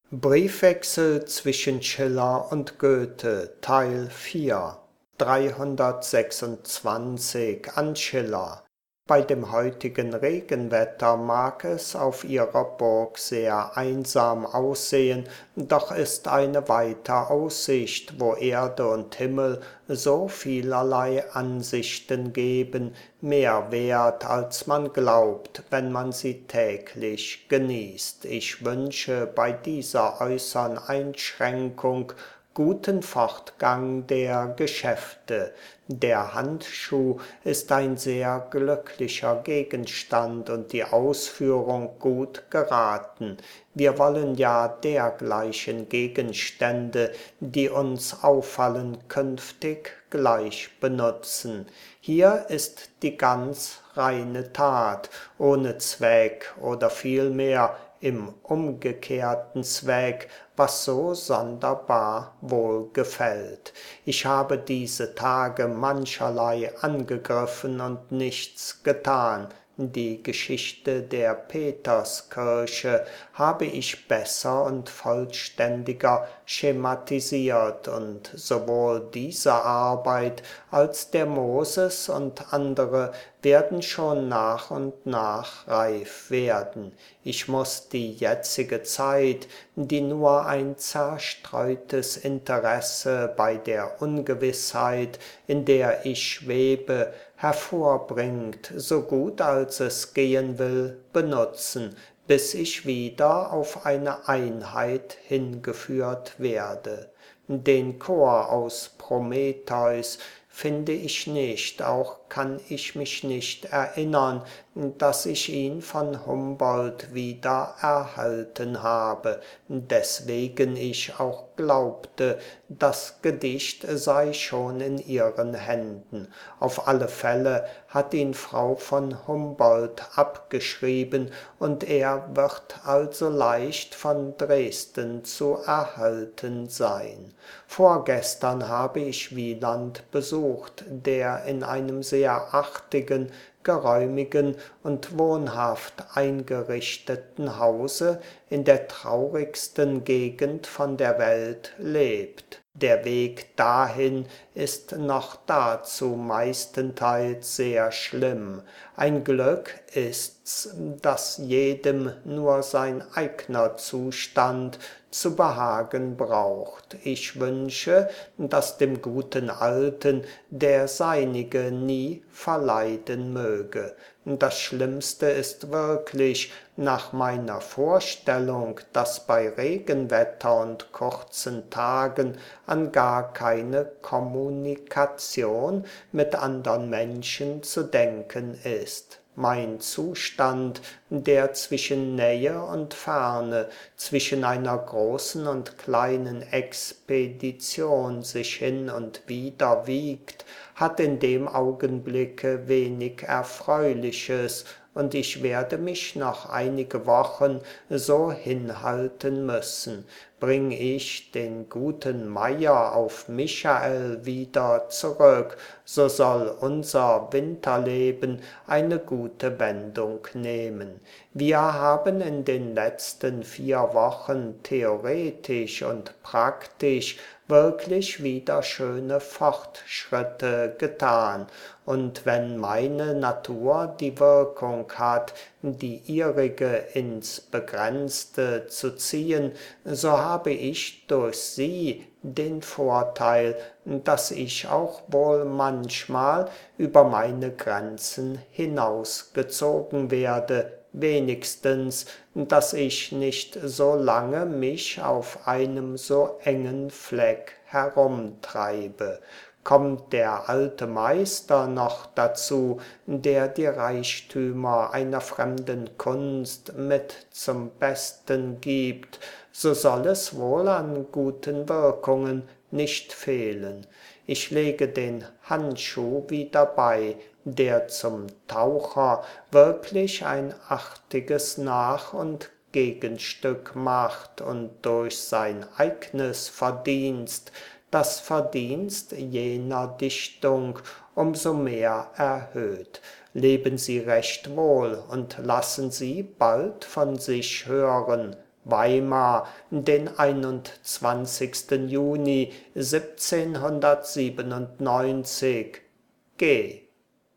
Briefwechsel zwischen Schiller und Goethe, Teil 4, 326 an Schiller. Bei dem heutigen Regenwetter mag es auf ihrer Burg sehr einsam aussehen, doch ist eine weite Aussicht, wo Erde und Himmel so vielerlei Ansichten geben, mehr wert, als man glaubt, wenn man sie täglich genießt. Ich wünsche bei dieser äußern Einschränkung guten Fortgang der Geschäfte. Der Handschuh ist ein sehr glücklicher Gegenstand und die Ausführung gut geraten. Wir wollen ja dergleichen Gegenstände, die uns auffallen, künftig gleich benutzen. Hier ist die ganz reine Tat, ohne Zweck oder vielmehr im umgekehrten Zweck, was so sonderbar wohlgefällt. Ich habe diese Tage mancherlei angegriffen und nichts getan. Die Geschichte der Peterskirche habe ich besser und vollständiger schematisiert und sowohl diese Arbeit als der Moses und andere werden schon nach und nach reif werden. Ich muss die jetzige Zeit, die nur ein zerstreutes Interesse bei der Ungewissheit, in der ich schwebe, hervorbringt, so gut als es gehen will, benutzen, bis ich wieder auf eine Einheit hingeführt werde. Den Chor aus Prometheus finde ich nicht, auch kann ich mich nicht erinnern, dass ich ihn von Humboldt wieder erhalten habe, deswegen ich auch glaubte, das Gedicht sei schon in ihren Händen. Auf alle Fälle hat ihn Frau von Humboldt abgeschrieben und er wird also leicht von Dresden zu erhalten sein. Vorgestern habe ich Wieland besucht, der in einem sehr artigen, geräumigen und wohnhaft eingerichteten Hause in der traurigsten Gegend von der Welt lebt. Der Weg dahin ist noch dazu meistenteils sehr schlimm. Ein Glück ist's, dass jedem nur sein eigener Zustand zu behagen braucht. Ich wünsche, dass dem guten Alten der seinige nie verleiden möge. Das Schlimmste ist wirklich, nach meiner Vorstellung, dass bei Regenwetter und kurzen Tagen an gar keine Kommunikation mit andern Menschen zu denken ist. Mein Zustand, der zwischen Nähe und Ferne, zwischen einer großen und kleinen Expedition sich hin und wider wiegt, hat in dem Augenblicke wenig Erfreuliches, und ich werde mich noch einige Wochen so hinhalten müssen. Bring ich den guten Meier auf Michael wieder zurück, so soll unser Winterleben eine gute Wendung nehmen. Wir haben in den letzten 4 Wochen theoretisch und praktisch wirklich wieder schöne Fortschritte getan. Und wenn meine Natur die Wirkung hat, die ihrige ins Begrenzte zu ziehen, so habe ich durch sie den Vorteil, dass ich auch wohl manchmal über meine Grenzen hinausgezogen werde, wenigstens, dass ich nicht so lange mich auf einem so engen Fleck herumtreibe. Kommt der alte Meister noch dazu, der die Reichtümer einer fremden Kunst mit zum Besten gibt, so soll es wohl an guten Wirkungen nicht fehlen. Ich lege den Handschuh wieder bei, der zum Taucher wirklich ein artiges Nach- und Gegenstück macht und durch sein eignes Verdienst das Verdienst jener Dichtung umso mehr erhöht. Leben Sie recht wohl und lassen Sie bald von sich hören. Weimar, den 21. Juni 1797. Geh,